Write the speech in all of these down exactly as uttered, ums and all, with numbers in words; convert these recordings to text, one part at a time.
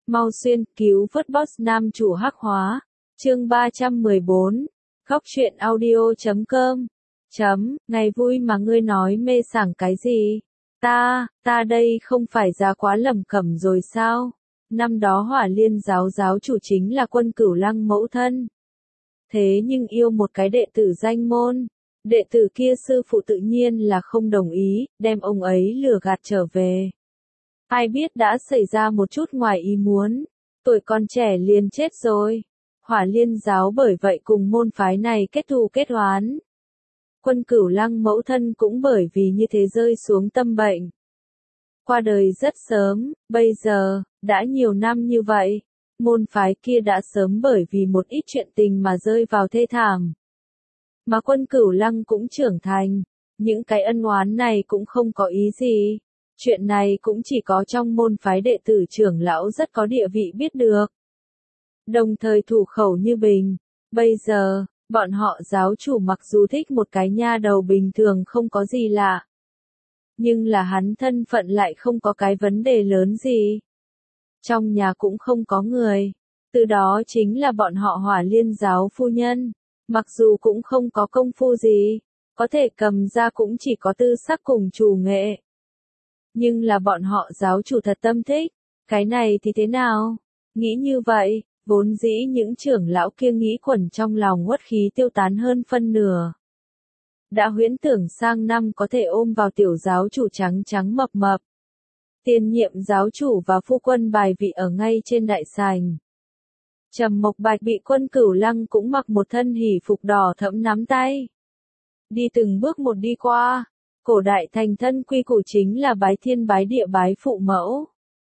Mau xuyên, cứu vớt boss nam chủ hắc hóa. Chương ba trăm mười bốn. Góc truyện audio chấm com. Chấm, ngày vui mà ngươi nói mê sảng cái gì? Ta, ta đây không phải ra quá lầm cẩm rồi sao? Năm đó Hỏa Liên giáo giáo chủ chính là Quân Cửu Lăng mẫu thân. Thế nhưng yêu một cái đệ tử danh môn. Đệ tử kia sư phụ tự nhiên là không đồng ý, đem ông ấy lừa gạt trở về. Ai biết đã xảy ra một chút ngoài ý muốn. Tuổi còn trẻ liền chết rồi. Hỏa Liên giáo bởi vậy cùng môn phái này kết thù kết oán. Quân Cửu Lăng mẫu thân cũng bởi vì như thế rơi xuống tâm bệnh. Qua đời rất sớm, bây giờ, đã nhiều năm như vậy, môn phái kia đã sớm bởi vì một ít chuyện tình mà rơi vào thê thảm. Mà Quân Cửu Lăng cũng trưởng thành, những cái ân oán này cũng không có ý gì. Chuyện này cũng chỉ có trong môn phái đệ tử trưởng lão rất có địa vị biết được. Đồng thời thủ khẩu như bình, bây giờ, bọn họ giáo chủ mặc dù thích một cái nha đầu bình thường không có gì lạ. Nhưng là hắn thân phận lại không có cái vấn đề lớn gì. Trong nhà cũng không có người. Từ đó chính là bọn họ Hỏa Liên giáo phu nhân. Mặc dù cũng không có công phu gì, có thể cầm ra cũng chỉ có tư sắc cùng chủ nghệ. Nhưng là bọn họ giáo chủ thật tâm thích. Cái này thì thế nào? Nghĩ như vậy, vốn dĩ những trưởng lão kia nghĩ quẩn trong lòng uất khí tiêu tán hơn phân nửa. Đã huyễn tưởng sang năm có thể ôm vào tiểu giáo chủ trắng trắng mập mập. Tiền nhiệm giáo chủ và phu quân bài vị ở ngay trên đại sảnh. Trầm Mộc Bạch bị Quân Cửu Lăng cũng mặc một thân hỉ phục đỏ thẫm nắm tay. Đi từng bước một đi qua, cổ đại thành thân quy củ chính là bái thiên bái địa bái phụ mẫu.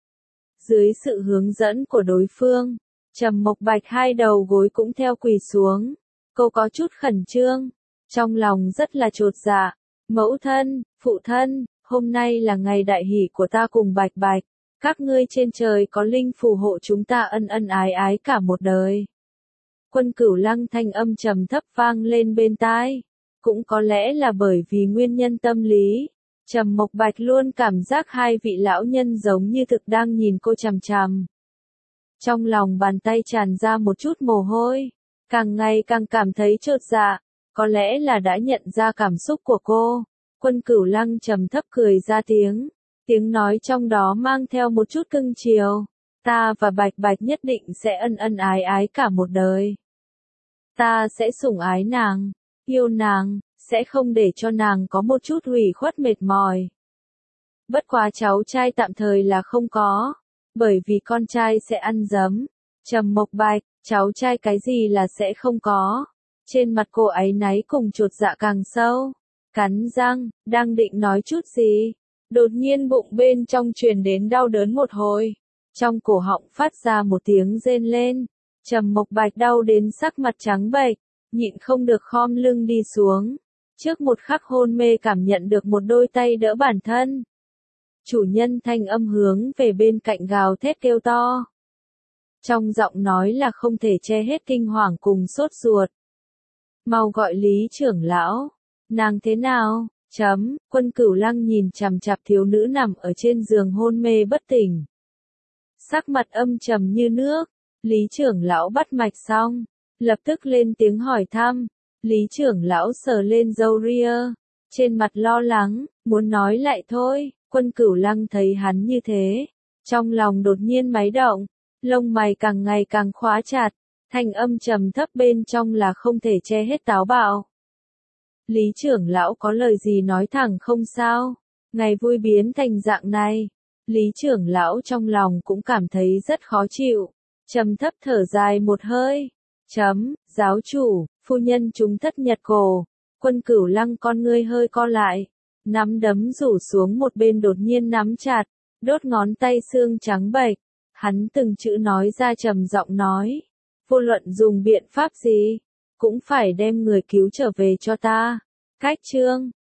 Dưới sự hướng dẫn của đối phương, Trầm Mộc Bạch hai đầu gối cũng theo quỳ xuống. Cô có chút khẩn trương, trong lòng rất là chột dạ. Mẫu thân, phụ thân, hôm nay là ngày đại hỷ của ta cùng Bạch Bạch. Các ngươi trên trời có linh phù hộ chúng ta ân ân ái ái cả một đời. Quân Cửu Lăng thanh âm trầm thấp vang lên bên tai. Cũng có lẽ là bởi vì nguyên nhân tâm lý. Trầm Mộc Bạch luôn cảm giác hai vị lão nhân giống như thực đang nhìn cô chằm chằm. Trong lòng bàn tay tràn ra một chút mồ hôi. Càng ngày càng cảm thấy chột dạ. Có lẽ là đã nhận ra cảm xúc của cô. Quân Cửu Lăng trầm thấp cười ra tiếng. Tiếng nói trong đó mang theo một chút cưng chiều. Ta và Bạch Bạch nhất định sẽ ân ân ái ái cả một đời. Ta sẽ sủng ái nàng, yêu nàng, sẽ không để cho nàng có một chút hủy khuất mệt mỏi. Bất quá cháu trai tạm thời là không có, bởi vì con trai sẽ ăn dấm. Trầm Mộc Bạch, cháu trai cái gì là sẽ không có. Trên mặt cô áy náy cùng chột dạ càng sâu. Cắn răng, đang định nói chút gì. Đột nhiên bụng bên trong truyền đến đau đớn một hồi. Trong cổ họng phát ra một tiếng rên lên. Trầm Mộc Bạch đau đến sắc mặt trắng bệch, nhịn không được khom lưng đi xuống. Trước một khắc hôn mê cảm nhận được một đôi tay đỡ bản thân. Chủ nhân thanh âm hướng về bên cạnh gào thét kêu to. Trong giọng nói là không thể che hết kinh hoàng cùng sốt ruột. Mau gọi Lý trưởng lão. Nàng thế nào? Chấm, Quân Cửu Lăng nhìn chằm chằm thiếu nữ nằm ở trên giường hôn mê bất tỉnh. Sắc mặt âm trầm như nước. Lý trưởng lão bắt mạch xong, lập tức lên tiếng hỏi thăm. Lý trưởng lão sờ lên râu ria, trên mặt lo lắng, muốn nói lại thôi. Quân Cửu Lăng thấy hắn như thế, trong lòng đột nhiên máy động, lông mày càng ngày càng khóa chặt, thanh âm trầm thấp bên trong là không thể che hết táo bạo. Lý trưởng lão có lời gì nói thẳng không sao, ngày vui biến thành dạng này. Lý trưởng lão trong lòng cũng cảm thấy rất khó chịu, trầm thấp thở dài một hơi. Chấm, giáo chủ, phu nhân chúng thất nhật cổ. Quân Cửu Lăng con ngươi hơi co lại, nắm đấm rủ xuống một bên đột nhiên nắm chặt, đốt ngón tay xương trắng bệch. Hắn từng chữ nói ra trầm giọng nói, vô luận dùng biện pháp gì, cũng phải đem người cứu trở về cho ta. Cách chương